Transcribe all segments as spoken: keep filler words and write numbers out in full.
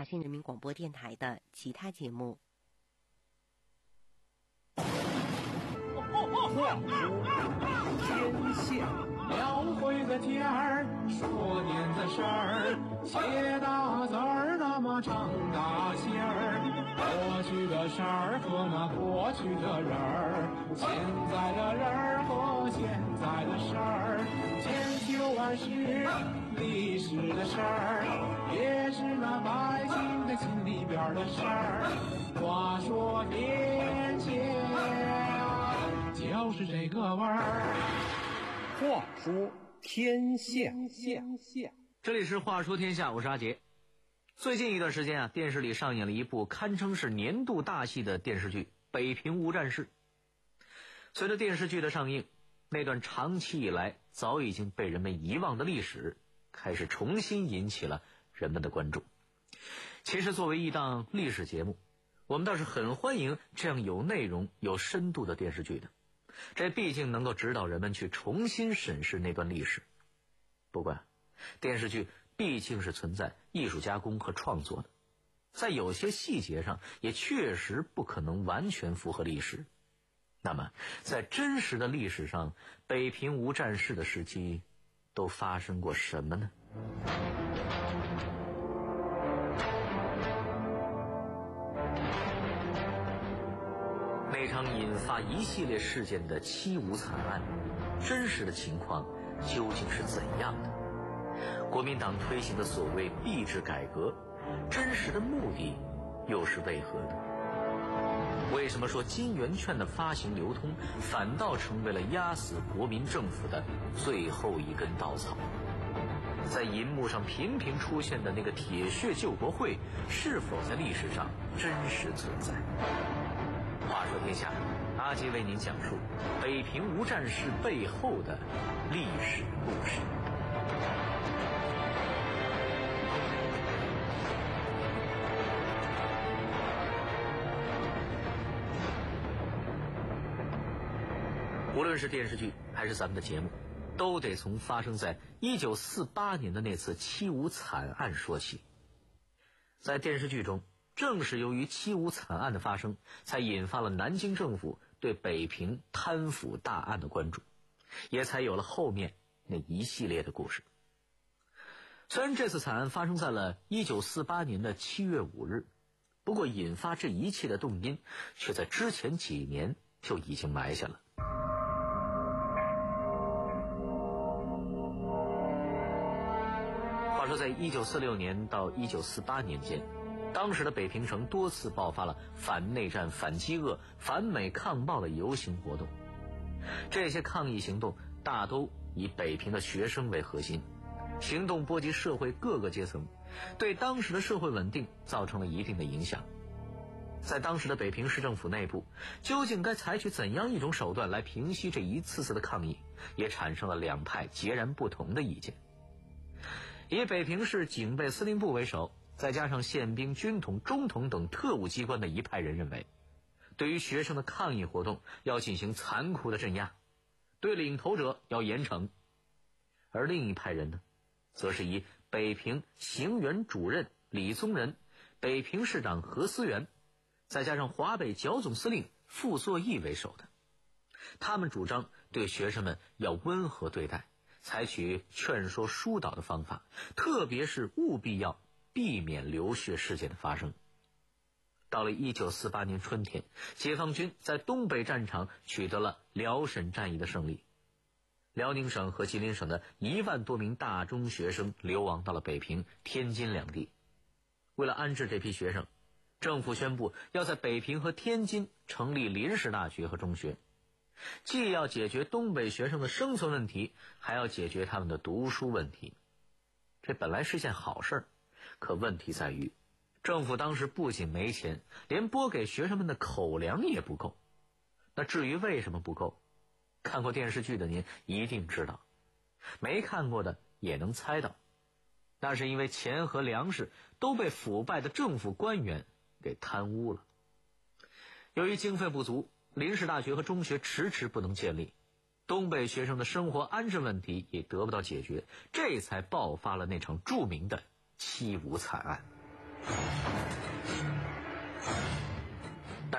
华盛人民广播电台的其他节目。 话说天下， 描绘个天儿，说点子事儿，写大字儿，那么唱大戏儿。过去的事儿和那过去的人儿，现在的人儿和现在的事儿，千秋万世历史的事儿，也是那百姓的心里边的事儿。话说天下，就是这个味儿。 话说天下， 这里是话说天下，我是阿杰。最近一段时间啊，电视里上演了一部堪称是年度大戏的电视剧《北平无战事》。随着电视剧的上映，那段长期以来早已经被人们遗忘的历史开始重新引起了人们的关注。其实作为一档历史节目，我们倒是很欢迎这样有内容有深度的电视剧的，这毕竟能够指导人们去重新审视那段历史。不过电视剧毕竟是存在艺术加工和创作的，在有些细节上也确实不可能完全符合历史。那么在真实的历史上，北平无战事的时期都发生过什么呢？那场引发一系列事件的七五惨案，真实的情况究竟是怎样的？国民党推行的所谓币制改革，真实的目的又是为何呢？为什么说金圆券的发行流通反倒成为了压死国民政府的最后一根稻草？在银幕上频频出现的那个铁血救国会，是否在历史上真实存在？话说天下，阿杰为您讲述北平无战事背后的历史故事。无论是电视剧还是咱们的节目，都得从发生在一九四八年的那次七五惨案说起。在电视剧中，正是由于七五惨案的发生，才引发了南京政府对北平贪腐大案的关注，也才有了后面那一系列的故事。虽然这次惨案发生在了一九四八年的七月五日，不过引发这一切的动因却在之前几年就已经埋下了。话说在一九四六年到一九四八年间，当时的北平城多次爆发了反内战、反饥饿、反美抗暴的游行活动。这些抗议行动大都以北平的学生为核心，行动波及社会各个阶层，对当时的社会稳定造成了一定的影响。在当时的北平市政府内部，究竟该采取怎样一种手段来平息这一次次的抗议，也产生了两派截然不同的意见。以北平市警备司令部为首，再加上宪兵、军统、中统等特务机关的一派人认为，对于学生的抗议活动要进行残酷的镇压，对领头者要严惩。而另一派人呢，则是以北平行辕主任李宗仁、北平市长何思源，再加上华北剿总司令傅作义为首的。他们主张对学生们要温和对待，采取劝说疏导的方法，特别是务必要避免流血事件的发生。到了一九四八年春天，解放军在东北战场取得了辽沈战役的胜利，辽宁省和吉林省的一万多名大中学生流亡到了北平、天津两地。为了安置这批学生，政府宣布要在北平和天津成立临时大学和中学，既要解决东北学生的生存问题，还要解决他们的读书问题。这本来是件好事，可问题在于，政府当时不仅没钱，连拨给学生们的口粮也不够。那至于为什么不够，看过电视剧的您一定知道，没看过的也能猜到，那是因为钱和粮食都被腐败的政府官员给贪污了。由于经费不足，临时大学和中学迟迟不能建立，东北学生的生活安置问题也得不到解决，这才爆发了那场著名的七五惨案。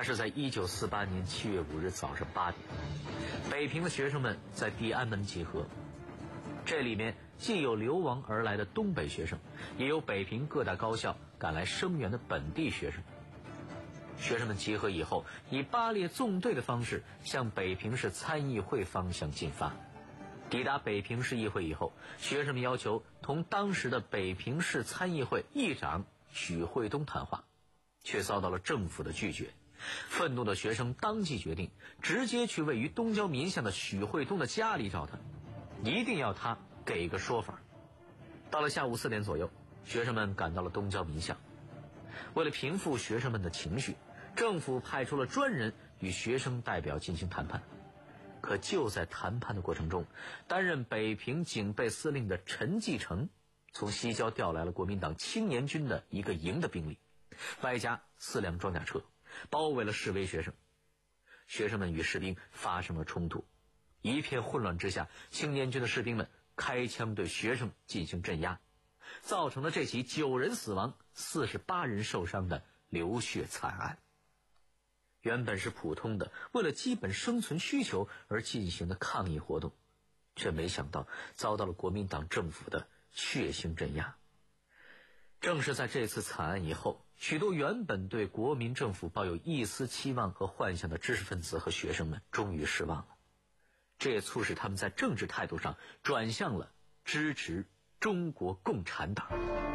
是在一九四八年七月五日早上八点，北平的学生们在地安门集合。这里面既有流亡而来的东北学生，也有北平各大高校赶来声援的本地学生。学生们集合以后，以八列纵队的方式向北平市参议会方向进发。抵达北平市议会以后，学生们要求同当时的北平市参议会议长许惠东谈话，却遭到了政府的拒绝。愤怒的学生当即决定直接去位于东郊民巷的许惠东的家里找他，一定要他给个说法。到了下午四点左右，学生们赶到了东郊民巷。为了平复学生们的情绪，政府派出了专人与学生代表进行谈判。可就在谈判的过程中，担任北平警备司令的陈继承从西郊调来了国民党青年军的一个营的兵力，外加四辆装甲车，包围了示威学生。学生们与士兵发生了冲突，一片混乱之下，青年军的士兵们开枪对学生进行镇压，造成了这起九人死亡、四十八人受伤的流血惨案。原本是普通的为了基本生存需求而进行的抗议活动，却没想到遭到了国民党政府的血腥镇压。正是在这次惨案以后，许多原本对国民政府抱有一丝期望和幻想的知识分子和学生们终于失望了，这也促使他们在政治态度上转向了支持中国共产党。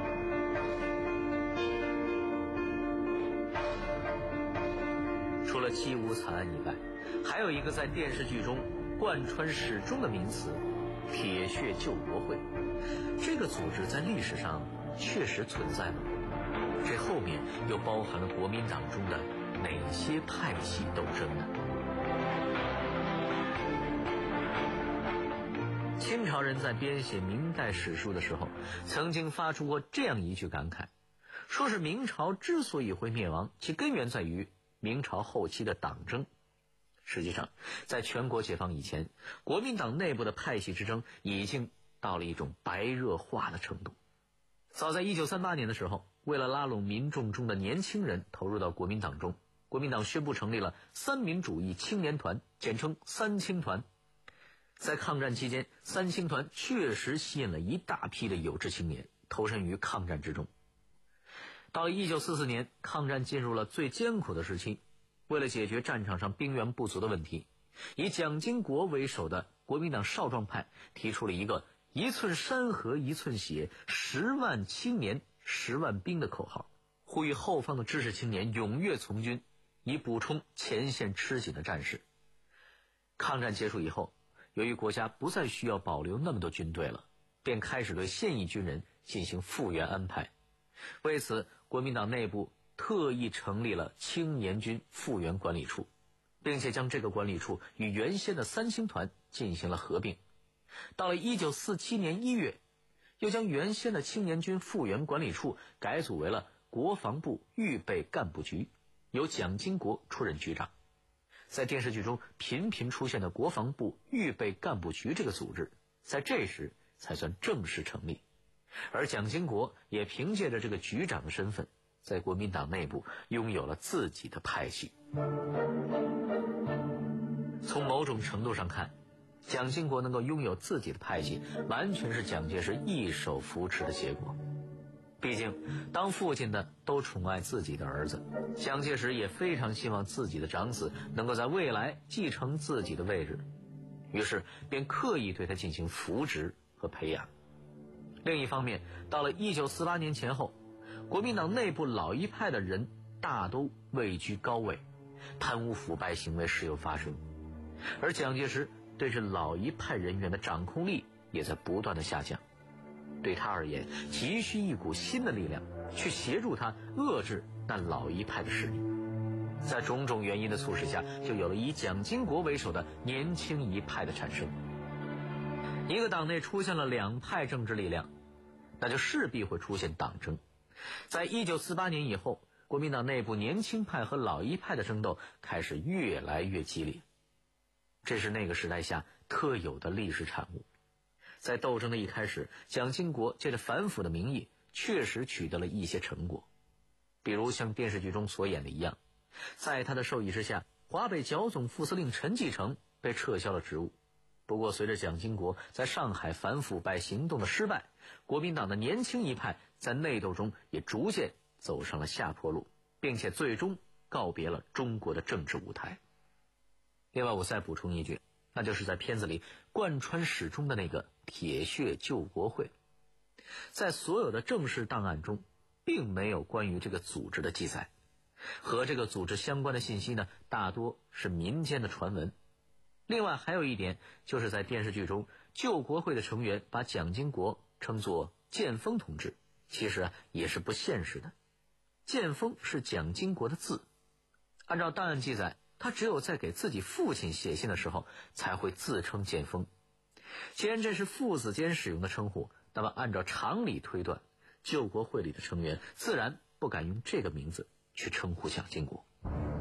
除了七五惨案以外，还有一个在电视剧中贯穿始终的名词——铁血救国会。这个组织在历史上确实存在吗？这后面又包含了国民党中的哪些派系斗争呢？清朝人在编写明代史书的时候，曾经发出过这样一句感慨，说是明朝之所以会灭亡，其根源在于明朝后期的党争。实际上，在全国解放以前，国民党内部的派系之争已经到了一种白热化的程度。早在一九三八年的时候，为了拉拢民众中的年轻人投入到国民党中，国民党宣布成立了三民主义青年团，简称三青团。在抗战期间，三青团确实吸引了一大批的有志青年投身于抗战之中。到了一九四四年，抗战进入了最艰苦的时期，为了解决战场上兵源不足的问题，以蒋经国为首的国民党少壮派提出了一个一寸山河一寸血，十万青年十万兵的口号，呼吁后方的知识青年踊跃从军，以补充前线吃紧的战事。抗战结束以后，由于国家不再需要保留那么多军队了，便开始对现役军人进行复员安排。为此，国民党内部特意成立了青年军复员管理处，并且将这个管理处与原先的三青团进行了合并。到了一九四七年一月，又将原先的青年军复员管理处改组为了国防部预备干部局，由蒋经国出任局长。在电视剧中频频出现的国防部预备干部局这个组织，在这时才算正式成立。而蒋经国也凭借着这个局长的身份，在国民党内部拥有了自己的派系。从某种程度上看，蒋经国能够拥有自己的派系，完全是蒋介石一手扶持的结果。毕竟当父亲的都宠爱自己的儿子，蒋介石也非常希望自己的长子能够在未来继承自己的位置，于是便刻意对他进行扶植和培养。另一方面，到了一九四八年前后，国民党内部老一派的人大都位居高位，贪污腐败行为时有发生，而蒋介石对这老一派人员的掌控力也在不断的下降。对他而言，急需一股新的力量去协助他遏制那老一派的势力。在种种原因的促使下，就有了以蒋经国为首的年轻一派的产生。一个党内出现了两派政治力量，那就势必会出现党争。在一九四八年以后，国民党内部年轻派和老一派的争斗开始越来越激烈，这是那个时代下特有的历史产物。在斗争的一开始，蒋经国借着反腐的名义确实取得了一些成果，比如像电视剧中所演的一样， 在他的授意之下，华北剿总副司令陈继承被撤销了职务。不过随着蒋经国在上海反腐败行动的失败，国民党的年轻一派在内斗中也逐渐走上了下坡路，并且最终告别了中国的政治舞台。另外我再补充一句，那就是在片子里贯穿始终的那个铁血救国会，在所有的正式档案中并没有关于这个组织的记载，和这个组织相关的信息呢，大多是民间的传闻。另外还有一点，就是在电视剧中，救国会的成员把蒋经国称作建锋同志，其实啊也是不现实的。建锋是蒋经国的字，按照档案记载，他只有在给自己父亲写信的时候才会自称建锋。既然这是父子间使用的称呼，那么按照常理推断，救国会里的成员自然不敢用这个名字去称呼蒋经国。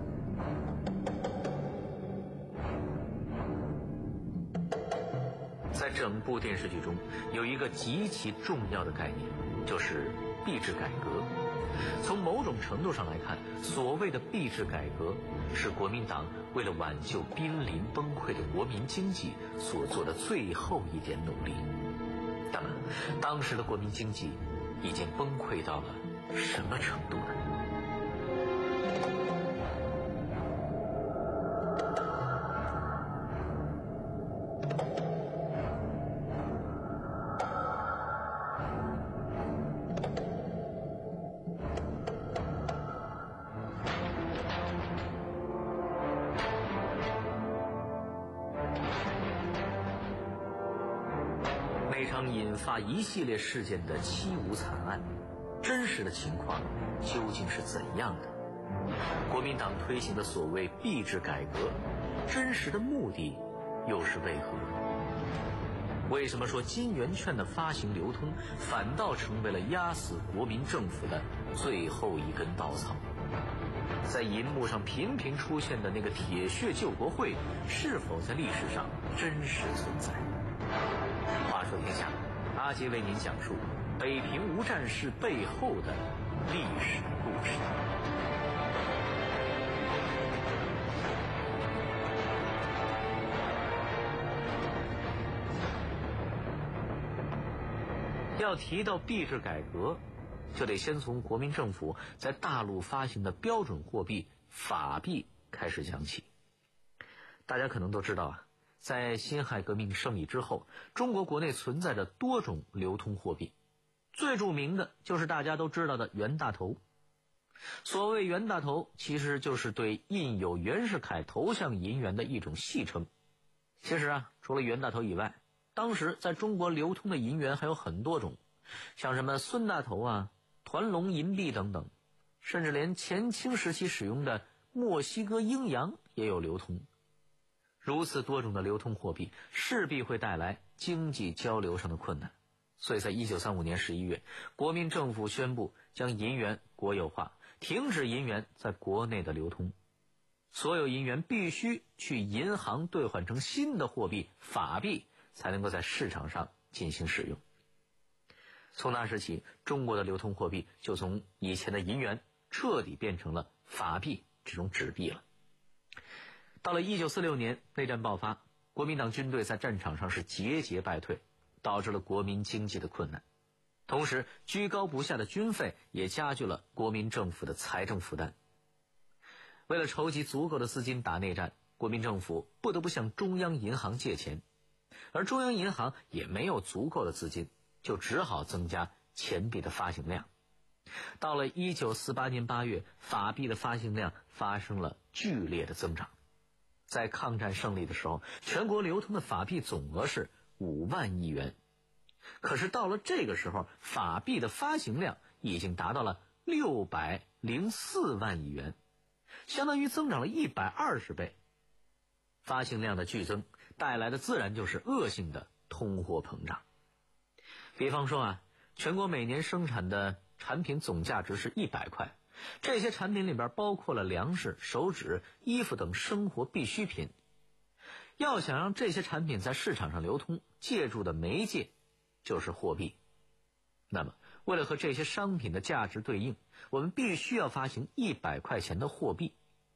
在整部电视剧中，有一个极其重要的概念，就是币制改革。从某种程度上来看，所谓的币制改革是国民党为了挽救濒临崩溃的国民经济所做的最后一点努力。那么当时的国民经济已经崩溃到了什么程度呢？那场引发一系列事件的七五惨案，真实的情况究竟是怎样的？国民党推行的所谓币制改革，真实的目的又是为何？为什么说金圆券的发行流通反倒成为了压死国民政府的最后一根稻草？在银幕上频频出现的那个铁血救国会，是否在历史上真实存在？话说天下，阿杰为您讲述北平无战事背后的历史故事。要提到币制改革，就得先从国民政府在大陆发行的标准货币法币开始讲起。大家可能都知道啊，在辛亥革命胜利之后，中国国内存在着多种流通货币，最著名的就是大家都知道的袁大头。所谓袁大头，其实就是对印有袁世凯头像银元的一种戏称。其实啊，除了袁大头以外，当时在中国流通的银元还有很多种，像什么孙大头啊、团龙银币等等，甚至连前清时期使用的墨西哥英洋也有流通。如此多种的流通货币势必会带来经济交流上的困难，所以在一九三五年十一月，国民政府宣布将银元国有化，停止银元在国内的流通，所有银元必须去银行兑换成新的货币法币，才能够在市场上进行使用。从那时起，中国的流通货币就从以前的银元彻底变成了法币这种纸币了。到了一九四六年，内战爆发，国民党军队在战场上是节节败退，导致了国民经济的困难。同时，居高不下的军费也加剧了国民政府的财政负担。为了筹集足够的资金打内战，国民政府不得不向中央银行借钱，而中央银行也没有足够的资金，就只好增加钱币的发行量。到了一九四八年八月，法币的发行量发生了剧烈的增长。在抗战胜利的时候，全国流通的法币总额是五万亿元。可是到了这个时候，法币的发行量已经达到了六百零四万亿元，相当于增长了一百二十倍。发行量的剧增带来的自然就是恶性的通货膨胀。比方说啊，全国每年生产的产品总价值是一百块，这些产品里边包括了粮食、手纸、衣服等生活必需品。要想让这些产品在市场上流通，借助的媒介就是货币。那么为了和这些商品的价值对应，我们必须要发行一百块钱的货币。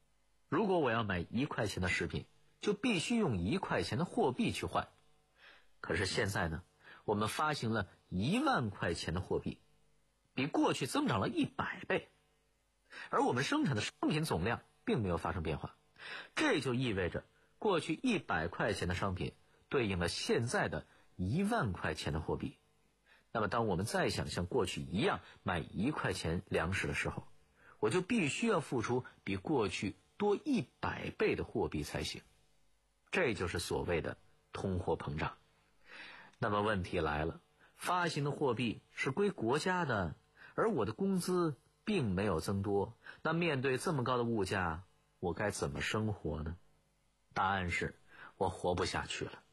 如果我要买一块钱的食品，就必须用一块钱的货币去换。可是现在呢，我们发行了一万块钱的货币，比过去增长了一百倍，而我们生产的商品总量并没有发生变化。这就意味着过去一百块钱的商品对应了现在的一万块钱的货币。那么当我们再想像过去一样买一块钱粮食的时候，我就必须要付出比过去多一百倍的货币才行。这就是所谓的通货膨胀。那么问题来了，发行的货币是归国家的，而我的工资并没有增多，那面对这么高的物价，我该怎么生活呢？答案是，我活不下去了。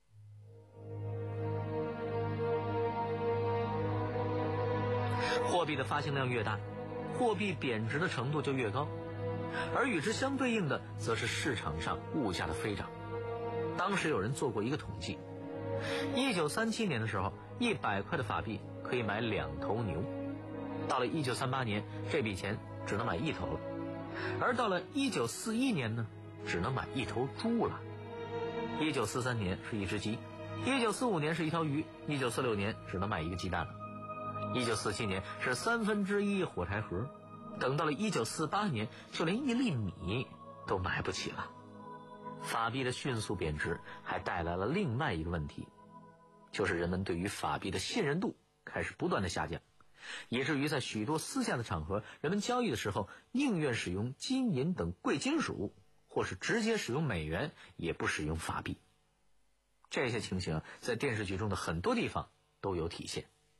货币的发行量越大，货币贬值的程度就越高，而与之相对应的则是市场上物价的飞涨。当时有人做过一个统计，一九三七年的时候，一百块的法币可以买两头牛，到了一九三八年，这笔钱只能买一头了，而到了一九四一年呢，只能买一头猪了。一九四三年是一只鸡，一九四五年是一条鱼，一九四六年只能买一个鸡蛋了，一九四七年是三分之一火柴盒，等到了一九四八年，就连一粒米都买不起了。法币的迅速贬值还带来了另外一个问题，就是人们对于法币的信任度开始不断的下降，以至于在许多私下的场合，人们交易的时候宁愿使用金银等贵金属，或是直接使用美元，也不使用法币。这些情形在电视剧中的很多地方都有体现。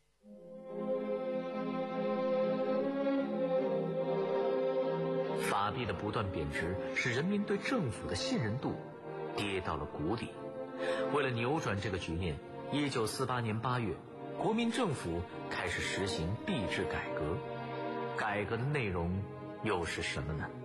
法币的不断贬值使人民对政府的信任度跌到了谷底。为了扭转这个局面，一九四八年八月，国民政府开始实行币制改革。改革的内容又是什么呢？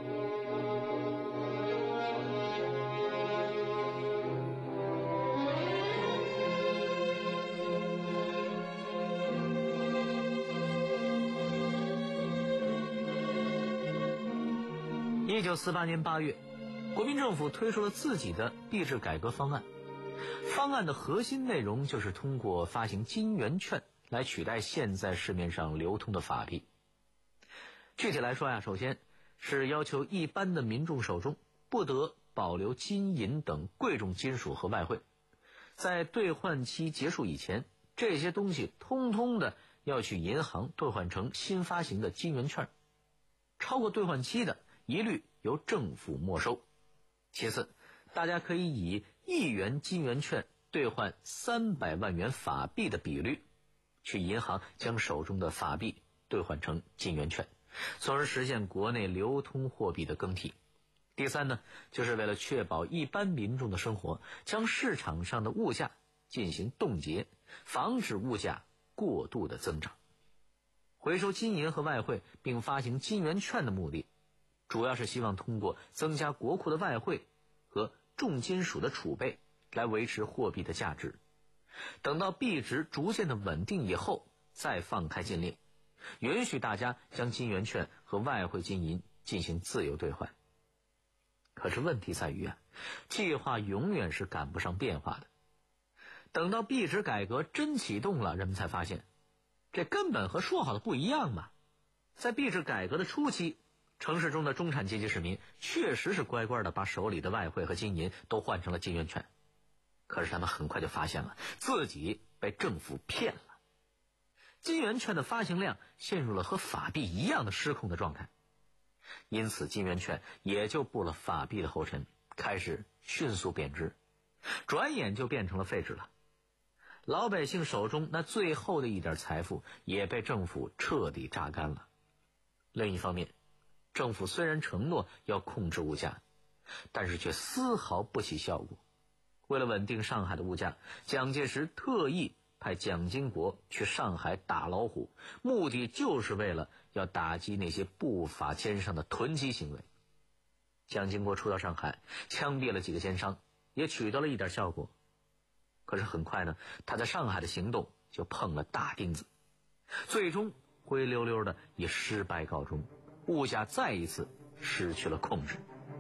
一九四八年八月，国民政府推出了自己的币制改革方案。方案的核心内容就是通过发行金圆券来取代现在市面上流通的法币。具体来说呀，首先是要求一般的民众手中不得保留金银等贵重金属和外汇，在兑换期结束以前，这些东西通通的要去银行兑换成新发行的金圆券，超过兑换期的一律由政府没收。其次，大家可以以一元金圆券兑换三百万元法币的比率，去银行将手中的法币兑换成金圆券，从而实现国内流通货币的更替。第三呢，就是为了确保一般民众的生活，将市场上的物价进行冻结，防止物价过度的增长。回收金银和外汇并发行金圆券的目的，主要是希望通过增加国库的外汇和重金属的储备来维持货币的价值。等到币值逐渐的稳定以后，再放开禁令，允许大家将金圆券和外汇金银进行自由兑换。可是问题在于啊，计划永远是赶不上变化的。等到币值改革真启动了，人们才发现，这根本和说好的不一样嘛。在币制改革的初期，城市中的中产阶级市民确实是乖乖的把手里的外汇和金银都换成了金圆券，可是他们很快就发现了自己被政府骗了。金圆券的发行量陷入了和法币一样的失控的状态，因此金圆券也就步了法币的后尘，开始迅速贬值，转眼就变成了废纸了。老百姓手中那最后的一点财富也被政府彻底榨干了。另一方面，政府虽然承诺要控制物价，但是却丝毫不起效果。为了稳定上海的物价，蒋介石特意派蒋经国去上海打老虎，目的就是为了要打击那些不法奸商的囤积行为。蒋经国初到上海，枪毙了几个奸商，也取得了一点效果。可是很快呢，他在上海的行动就碰了大钉子，最终灰溜溜的以失败告终，物价再一次失去了控制。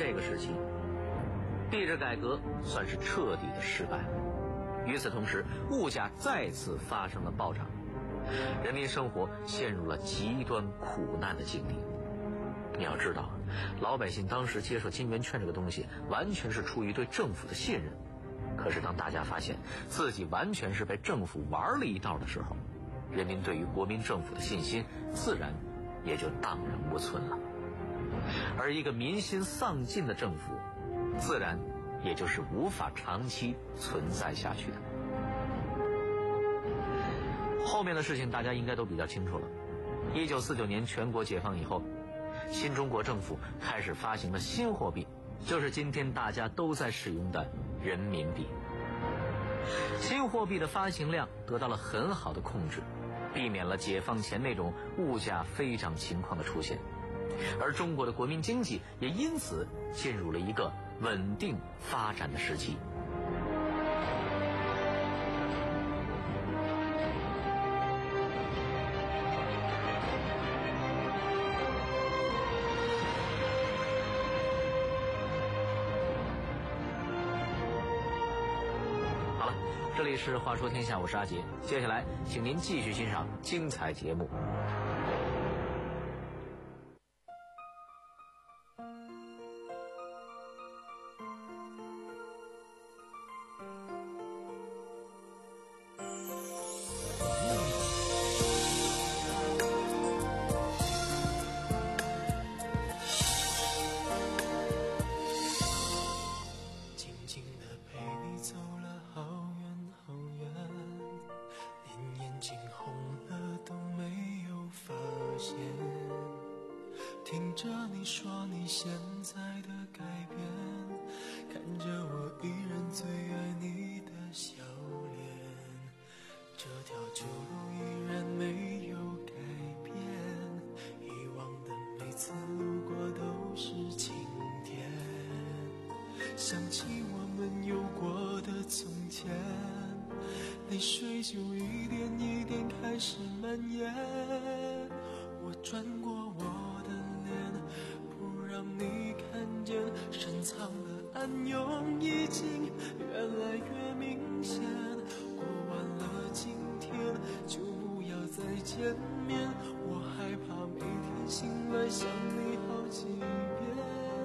这个时期，币制改革算是彻底的失败了。与此同时，物价再次发生了暴涨，人民生活陷入了极端苦难的境地。你要知道，老百姓当时接受金圆券这个东西，完全是出于对政府的信任。可是当大家发现自己完全是被政府玩了一道的时候，人民对于国民政府的信心自然也就荡然无存了。而一个民心丧尽的政府，自然也就是无法长期存在下去的。后面的事情大家应该都比较清楚了。一九四九年全国解放以后，新中国政府开始发行了新货币，就是今天大家都在使用的人民币。新货币的发行量得到了很好的控制，避免了解放前那种物价飞涨情况的出现，而中国的国民经济也因此进入了一个稳定发展的时期。这里是话说天下，我是阿杰，接下来请您继续欣赏精彩节目。 听着你说你现在的改变，看着我依然最爱你的笑脸，这条旧路依然没有改变，以往的每次路过都是晴天，想起我们有过的从前，泪水就一点一点开始蔓延，我转过我的脸，不让你看见深藏的暗涌已经越来越明显，过完了今天就不要再见面，我害怕每天醒来想你好几遍，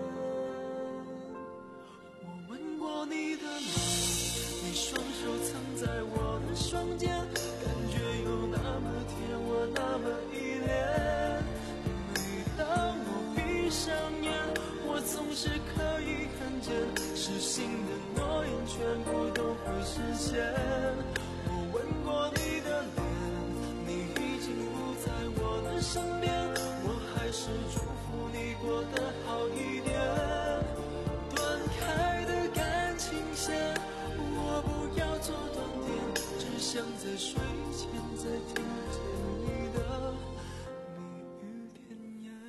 我吻过你的脸，你双手藏在我的双肩，感觉有那么甜，我那么依恋，每当我闭上眼，我总是可以看见失信的诺言全部都会实现，我吻过你的脸，你已经不在我的身边，我还是祝福你过得好一点，断开的感情线我不要做断点，只想在睡前再听见你的蜜语甜言。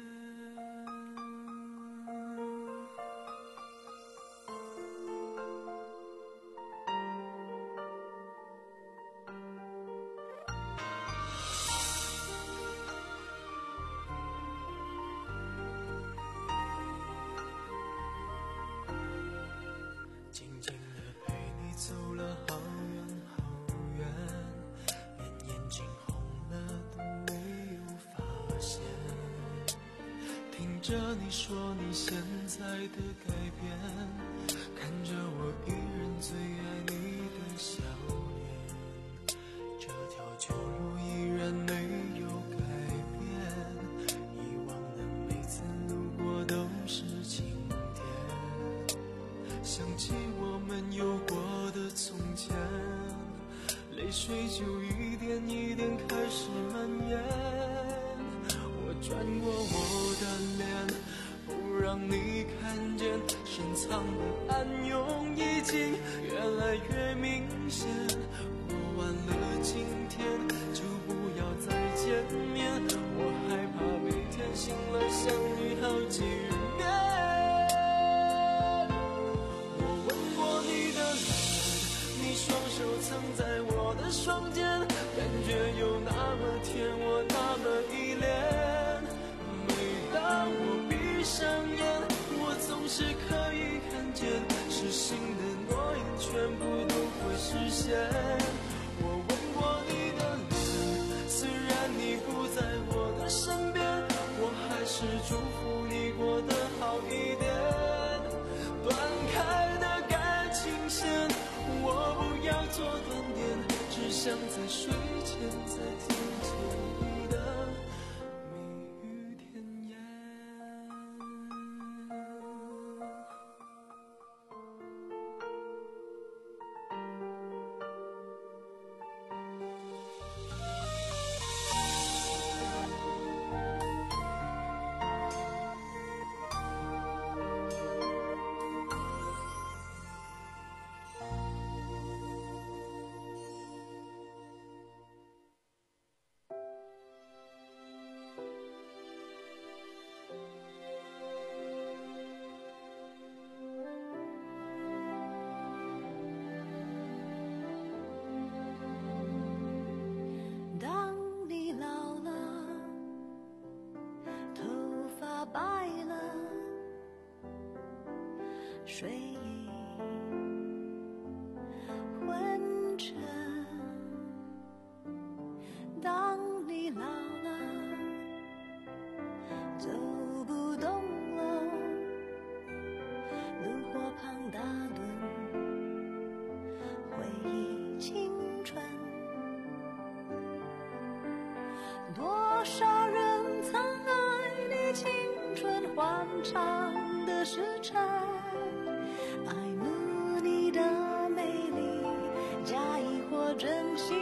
静静地陪你走了好远好远，连眼睛红了都没有发现，听着你说你现在的改变，看着我依然最爱你的笑脸，这条旧路依然没有改变，以往的每次路过都是晴天，想起我们有过的从前，泪水就一点一点开始蔓延，我转过我的脸，不让你看见深藏的暗涌已经越来越明显，过完了今天就不要再见面，我害怕每天醒来想你好几遍，我吻过你的脸，你双手藏在我的双肩，感觉有那么甜，我那么依恋，每当我闭上眼，我总是是可以看见，失信的诺言全部都会实现。我吻过你的脸，虽然你不在我的身边，我还是祝福你过得好一点。断开的感情线，我不要做断点，只想在睡前再听见你的蜜语甜言。 当你老了，头发白了，睡意昏沉。当你老了，走不动了，炉火旁打盹，回忆青春。多少人曾爱你青春欢畅的时辰，爱慕你的美丽，假意或真心。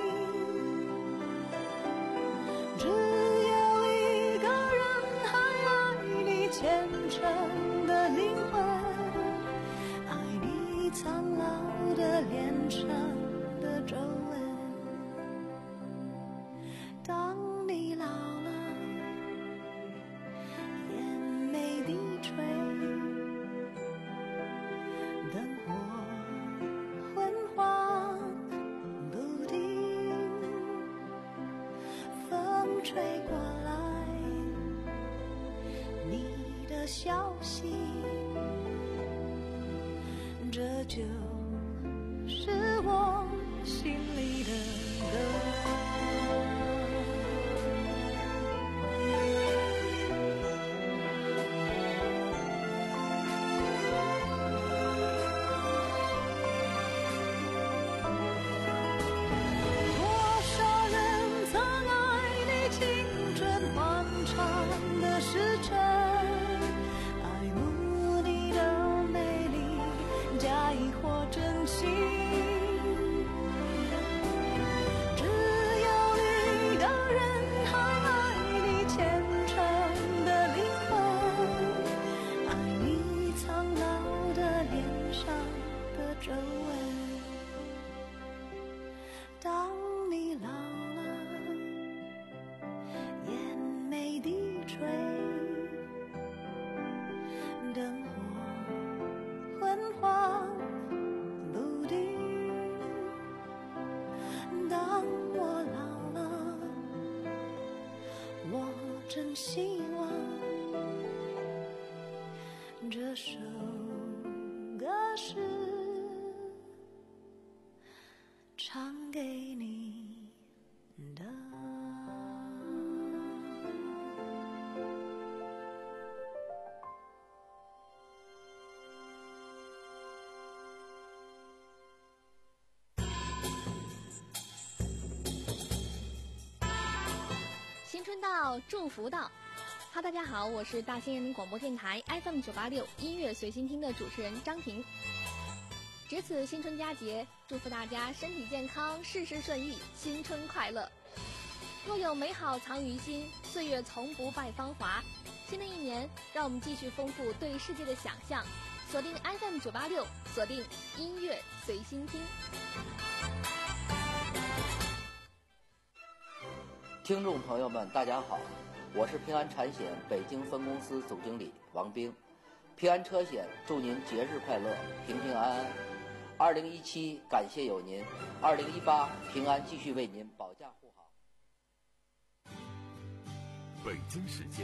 只有一个人还爱你虔诚的灵魂，爱你苍老的脸上的皱纹。当你老了，眼眉低垂，灯火昏黄不定，风吹过来，你的消息，这就是我心里的歌。时辰，爱慕你的美丽，假意或真心。只有一个人还爱你虔诚的灵魂，爱你苍老的脸上的皱纹。当你老了，眼眉低垂，灯火昏黄不定。当我老了，我真希望这首歌是唱给你的。 新春到，祝福到。哈，大家好，我是大兴人民广播电台 F M 九八六音乐随心听的主持人张婷。值此新春佳节，祝福大家身体健康，事事顺意，新春快乐。若有美好藏于心，岁月从不败芳华。新的一年，让我们继续丰富对世界的想象。锁定 F M 九八六，锁定音乐随心听。 听众朋友们，大家好，我是平安产险北京分公司总经理王兵。平安车险祝您节日快乐，平平安安。二零一七感谢有您，二零一八平安继续为您保驾护航。 北京时间